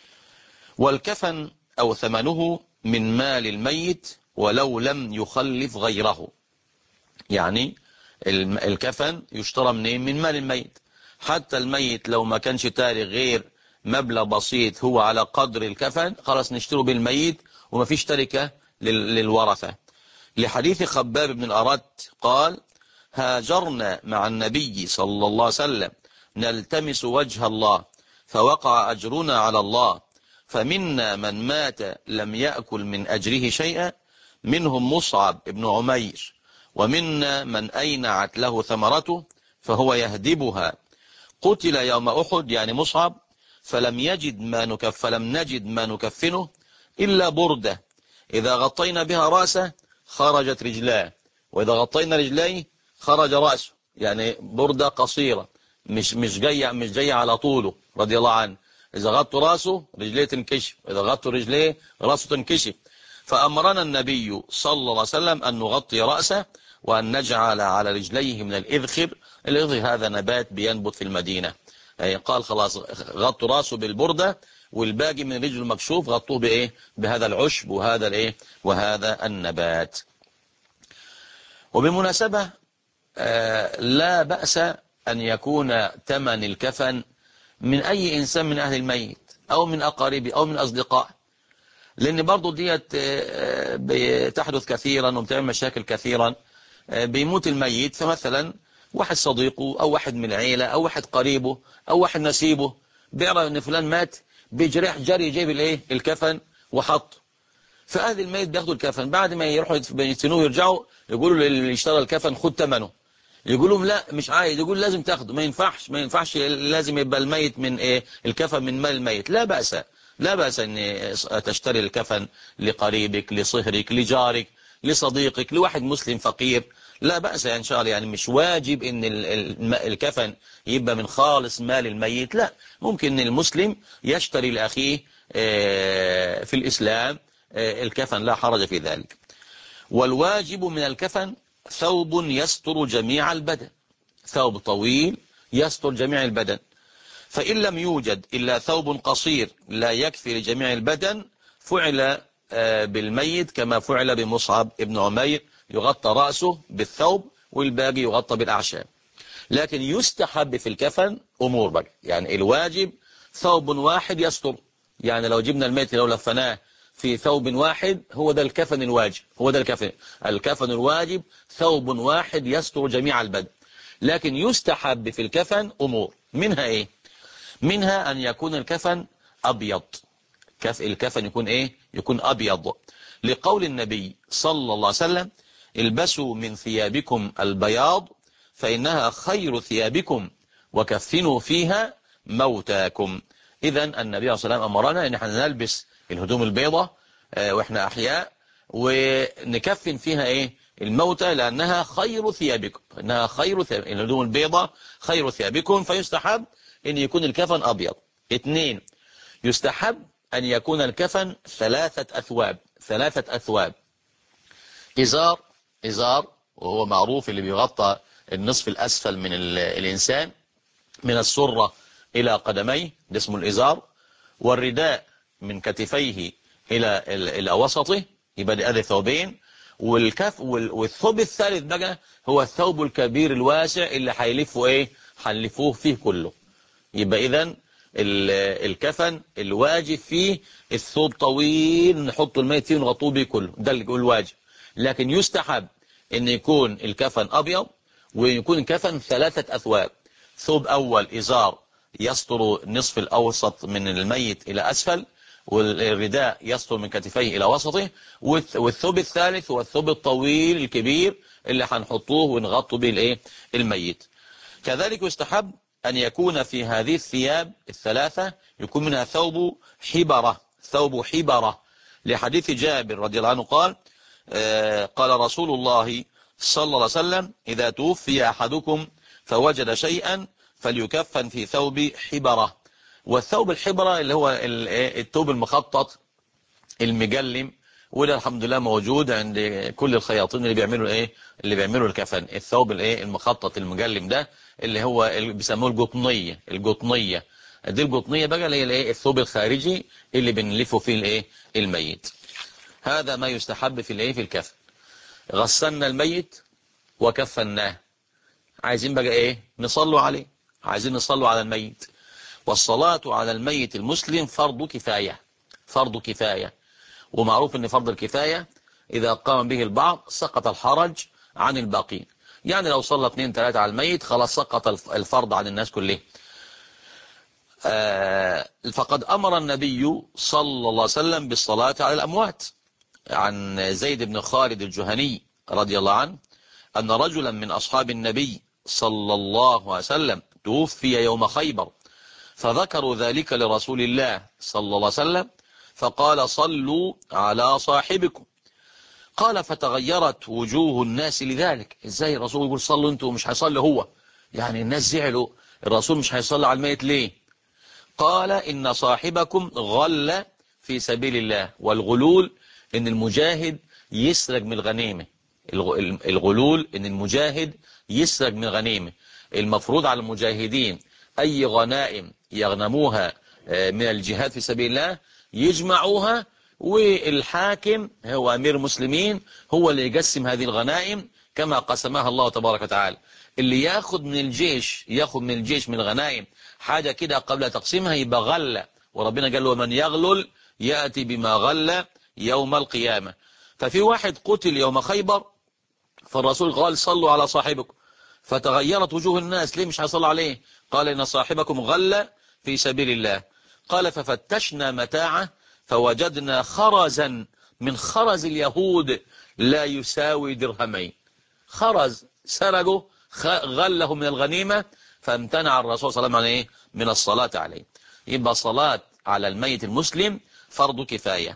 والكفن أو ثمنه من مال الميت ولو لم يخلف غيره. يعني الكفن يشترى منين؟ من مال الميت. حتى الميت لو ما كانش تاري غير مبلغ بسيط هو على قدر الكفن، خلاص نشتره بالميت وما فيش تركة للورثة. لحديث خباب بن الأرت قال: هاجرنا مع النبي صلى الله عليه وسلم نلتمس وجه الله، فوقع أجرنا على الله، فمنا من مات لم يأكل من أجره شيئا، منهم مصعب بن عمير، ومنا من أينعت له ثمرته فهو يهدبها. قتل يوم أحد يعني مصعب، فلم نجد ما نكفنه إلا بردة، إذا غطينا بها رأسه خرجت رجلاه، وإذا غطينا رجليه خرج رأسه. يعني بردة قصيرة، مش جاية على طوله رضي الله عنه. إذا غطوا رأسه رجليه تنكشف، إذا غطوا رجليه رأسه تنكشف. فأمرنا النبي صلى الله عليه وسلم أن نغطي رأسه وأن نجعل على رجليه من الإذخر. الإذخر هذا نبات بينبت في المدينة. يعني قال خلاص غطوا رأسه بالبردة، والباقي من رجل المكشوف غطوه بإيه؟ بهذا العشب وهذا الإيه؟ وهذا النبات. وبالمناسبة لا بأس أن يكون ثمن الكفن من أي إنسان من أهل الميت أو من أقاربه أو من أصدقائه، لأن برضو ديت بتحدث كثيرا وبتعمل مشاكل كثيرا. بيموت الميت، فمثلا واحد صديقه أو واحد من العيلة أو واحد قريبه أو واحد نسيبه بيعرف أن فلان مات، بيجرح جري يجيب الكفن وحطه. فأهل الميت بياخدوا الكفن، بعد ما يروحوا يدفنوه يرجعوا يقولوا للي اشترى الكفن خد ثمنه، يقولوا مش عايز، يقول لازم تاخده، ما ينفعش لازم يبقى الميت من الكفن من مال الميت. لا بأس ان تشتري الكفن لقريبك، لصهرك، لجارك، لصديقك، لواحد مسلم فقير، لا بأس ان شاء الله. يعني مش واجب ان الكفن يبقى من خالص مال الميت، لا، ممكن المسلم يشتري لأخيه في الإسلام الكفن، لا حرج في ذلك. والواجب من الكفن ثوب يستر جميع البدن، ثوب طويل يستر جميع البدن. فإن لم يوجد إلا ثوب قصير لا يكفي لجميع البدن، فعل بالميت كما فعل بمصعب ابن عمير، يغطى رأسه بالثوب والباقي يغطى بالأعشاب. لكن يستحب في الكفن أمور بقى. يعني الواجب ثوب واحد يستر، يعني لو جبنا الميت لو لفناه في ثوب واحد هو ده الكفن الواجب، هو ده الكفن الواجب، ثوب واحد يستر جميع البدن. لكن يستحب في الكفن أمور، منها إيه؟ منها أن يكون الكفن أبيض، الكفن يكون إيه؟ يكون أبيض، لقول النبي صلى الله عليه وسلم: البسوا من ثيابكم البياض فإنها خير ثيابكم وكفنوا فيها موتاكم. إذن النبي صلى الله عليه وسلم أمرنا أن احنا نلبس الهدوم البيضة وإحنا أحياء، ونكفن فيها إيه؟ الموتى، لأنها خير ثيابكم، إنها خير ثياب، الهدوم البيضة خير ثيابكم. فيستحب أن يكون الكفن أبيض. 2، يستحب أن يكون الكفن 3 أثواب. إزار وهو معروف اللي بيغطى النصف الأسفل من الإنسان من السرة إلى قدميه، ده اسمه الإزار. والرداء من كتفيه إلى وسطه، يبقى دي أدي ثوبين. والثوب الثالث بقى هو الثوب الكبير الواسع اللي هيلفوه فيه كله. يبقى إذن الكفن الواجب فيه الثوب طويل نحط الميت فيه ونغطوه به كله، ده الواجب. لكن يستحب ان يكون الكفن ابيض، ويكون الكفن 3 أثواب. ثوب اول ازار يستر نصف الاوسط من الميت الى اسفل، والرداء يستر من كتفيه الى وسطه، والثوب الثالث هو الثوب الطويل الكبير اللي هنحطوه ونغطوا به الميت. كذلك يستحب أن يكون في هذه الثياب 3 يكون منها ثوب حبرة، لحديث جابر رضي الله عنه قال: قال رسول الله صلى الله عليه وسلم: إذا توفي أحدكم فوجد شيئا فليكفن في ثوب حبرة. والثوب الحبرة اللي هو الثوب المخطط المجلم، وده الحمد لله موجود عند كل الخياطين اللي بيعملوا الكفن. الثوب المخطط المجلم ده اللي هو اللي بيسموه القطنية دي القطنية بقى اللي هي الثوب الخارجي اللي بنلفه فيه الميت. هذا ما يستحب في الكفن. غسلنا الميت وكفناه، عايزين بقى نصلوا عليه، عايزين نصلوا على الميت. والصلاة على الميت المسلم فرض كفاية، ومعروف ان فرض الكفاية اذا قام به البعض سقط الحرج عن الباقين. يعني لو صلى 2 3 على الميت خلاص سقط الفرض عن الناس كلهم. فقد امر النبي صلى الله عليه وسلم بالصلاة على الاموات. عن زيد بن خالد الجهني رضي الله عنه ان رجلا من اصحاب النبي صلى الله عليه وسلم توفي يوم خيبر، فذكروا ذلك لرسول الله صلى الله عليه وسلم فقال صلوا على صاحبكم. قال فتغيرت وجوه الناس لذلك. ازاي الرسول يقول صلوا انتوا مش هيصلي هو؟ يعني الناس زعلوا، الرسول مش هيصلي على الميت ليه؟ قال إن صاحبكم غل في سبيل الله. والغلول ان المجاهد يسرق من الغنيمة. الغلول ان المجاهد يسرق من الغنيمة. المفروض على المجاهدين اي غنائم يغنموها من الجهاد في سبيل الله يجمعوها، والحاكم هو امير المسلمين هو اللي يقسم هذه الغنائم كما قسمها الله تبارك وتعالى. اللي ياخد من الجيش من الغنائم حاجة كده قبل تقسيمها يبقى غلة، وربنا قال له ومن يغلل يأتي بما غل يوم القيامة. ففي واحد قتل يوم خيبر، فالرسول قال صلوا على صاحبكم، فتغيرت وجوه الناس ليه مش هيصلوا عليه؟ قال إن صاحبكم غل في سبيل الله. قال ففتشنا متاعه فوجدنا خرزا من خرز اليهود لا يساوي درهمين. خرز سرقه غله من الغنيمة، فامتنع الرسول صلى الله عليه وسلم من الصلاة عليه. يبقى صلاة على الميت المسلم فرض كفاية.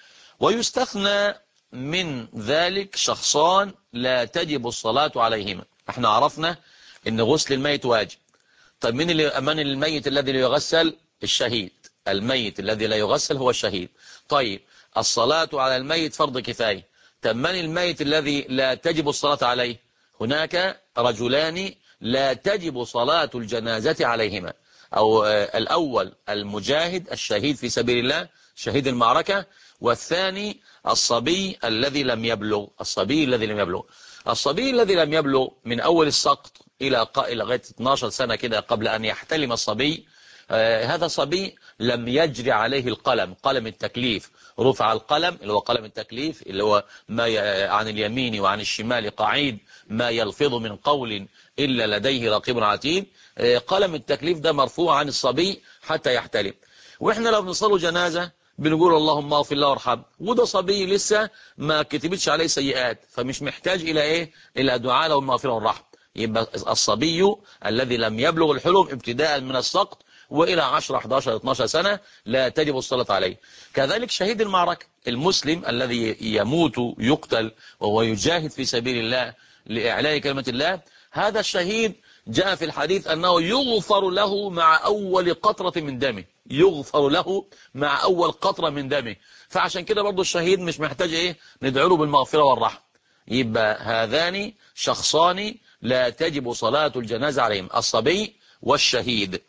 ويستثنى من ذلك شخصان لا تجب الصلاة عليهما. احنا عرفنا ان غسل الميت واجب. طيب من الميت الذي لا يغسل؟ الشهيد. الميت الذي لا يغسل هو الشهيد. طيب الصلاة على الميت فرض كفاية. طب من الميت الذي لا تجب الصلاة عليه؟ هناك رجلان لا تجب صلاة الجنازة عليهما. أو الأول المجاهد الشهيد في سبيل الله شهيد المعركة، والثاني الصبي الذي لم يبلغ. الصبي الذي لم يبلغ من أول السقط إلى لغاية 12 سنة كده قبل أن يحتلم الصبي، هذا الصبي لم يجري عليه القلم، قلم التكليف. رفع القلم اللي هو قلم التكليف اللي هو ما عن اليمين وعن الشمال قعيد ما يلفظ من قول إلا لديه رقيب عتيد. قلم التكليف ده مرفوع عن الصبي حتى يحتلم. واحنا لو بنصلي جنازة بنقول اللهم اغفر له وارحمه، وده صبي لسه ما كتبتش عليه سيئات، فمش محتاج إلى إلى دعاء له المغفرة والرحمة. يبقى الصبي الذي لم يبلغ الحلم ابتداء من السقط وإلى 10 11 12 سنة لا تجب الصلاة عليه. كذلك شهيد المعركة المسلم الذي يموت يقتل وهو يجاهد في سبيل الله لإعلاء كلمة الله، هذا الشهيد جاء في الحديث أنه يغفر له مع أول قطرة من دمه. يغفر له مع أول قطرة من دمه. فعشان كده برضو الشهيد مش محتاج ندعو له بالمغفرة والرحمة. يبقى هذان شخصان لا تجب صلاة الجنازة عليهم، الصبي والشهيد.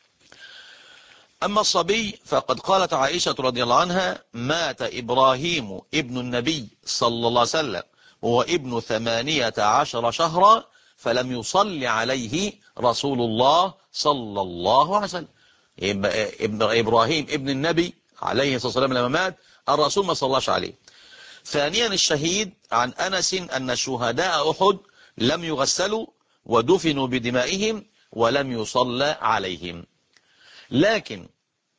أما الصبي فقد قالت عائشة رضي الله عنها مات إبراهيم ابن النبي صلى الله عليه وسلم وهو ابن 18 شهرا فلم يصلي عليه رسول الله صلى الله عليه وسلم. يبقى إبراهيم ابن النبي عليه الصلاة والسلام لما مات الرسول ما صلاش عليه. ثانيا الشهيد عن أنس أن شهداء أحد لم يغسلوا ودفنوا بدمائهم ولم يصلى عليهم. لكن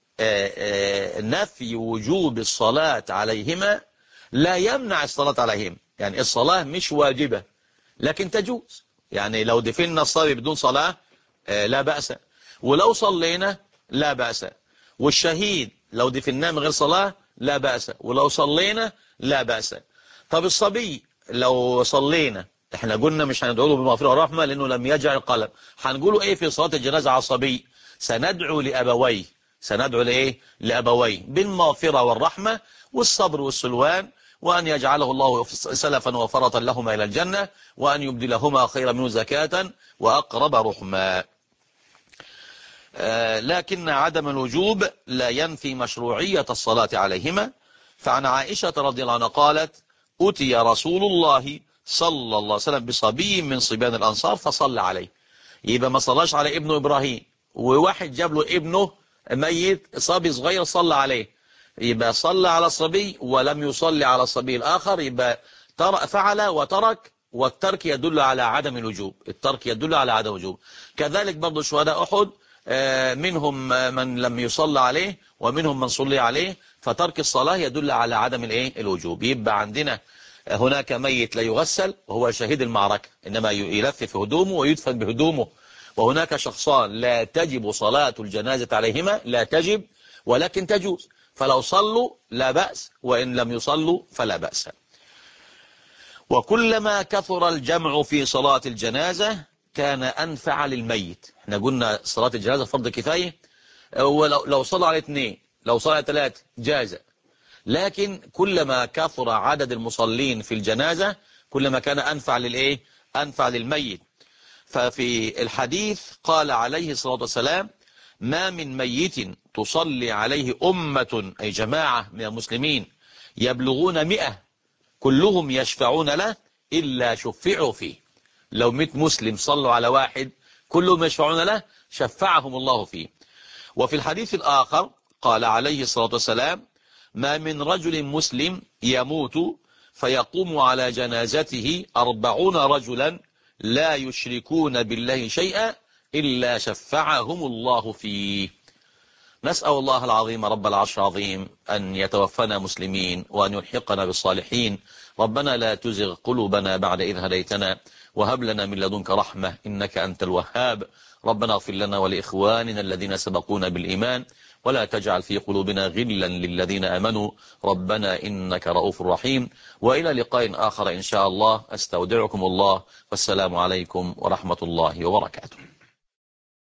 نفي وجوب الصلاة عليهما لا يمنع الصلاة عليهم. يعني الصلاة مش واجبة لكن تجوز. يعني لو دفننا الصبي بدون صلاة لا بأس، ولو صلينا لا بأس. والشهيد لو دفناه من غير صلاة لا بأس، ولو صلينا لا بأس. طب الصبي لو صلينا احنا قلنا مش هندعو له بالمغفرة والرحمة لأنه لم يجعل القلم. هنقوله ايه في صلاة الجنازة عصبي؟ سندعو لأبويه، سندعو لإيه؟ لأبويه بالمغفرة والرحمة والصبر والسلوان، وأن يجعله الله سلفا وفرطا لهما إلى الجنة، وأن يبدلهما خيرا منه زكاة وأقرب رحما. لكن عدم الوجوب لا ينفي مشروعية الصلاة عليهما. فعن عائشة رضي الله عنها قالت: أتي رسول الله صلى الله عليه وسلم بصبي من صبيان الأنصار فصلى عليه. يبقى ما صلاش على ابنه إبراهيم، وواحد جاب له ابنه ميت صبي صغير صلى عليه، يبقى صلى على الصبي ولم يصلي على الصبي الآخر، يبقى فعل وترك، والترك يدل على عدم الوجوب، الترك يدل على عدم الوجوب. كذلك برضو شهداء أحد منهم من لم يصلى عليه ومنهم من صلي عليه، فترك الصلاة يدل على عدم الوجوب. يبقى عندنا هناك ميت لا يغسل وهو شهيد المعركة، إنما يلفف هدومه ويدفن بهدومه. وهناك شخصان لا تجب صلاة الجنازة عليهما، لا تجب ولكن تجوز، فلو صلوا لا بأس، وإن لم يصلوا فلا بأس. وكلما كثر الجمع في صلاة الجنازة كان أنفع للميت. احنا قلنا صلاة الجنازة فرض كفاية، ولو صلى على 2 لو صلى على 3 جاز، لكن كلما كثر عدد المصلين في الجنازة كلما كان أنفع للميت. ففي الحديث قال عليه الصلاة والسلام: ما من ميت تصلي عليه أمة أي جماعة من المسلمين يبلغون 100 كلهم يشفعون له إلا شفعوا فيه. لو 100 مسلم صلوا على واحد كلهم يشفعون له شفعهم الله فيه. وفي الحديث الآخر قال عليه الصلاة والسلام: ما من رجل مسلم يموت فيقوم على جنازته 40 رجلا لا يشركون بالله شيئا إلا شفعهم الله فيه. نسأل الله العظيم رب العرش العظيم أن يتوفنا مسلمين وأن يلحقنا بالصالحين. ربنا لا تزغ قلوبنا بعد إذ هديتنا وهب لنا من لدنك رحمة إنك أنت الوهاب. ربنا اغفر لنا ولإخواننا الذين سبقونا بالإيمان ولا تجعل في قلوبنا غلا للذين آمنوا ربنا إنك رؤوف رحيم. وإلى لقاء آخر إن شاء الله، أستودعكم الله والسلام عليكم ورحمة الله وبركاته.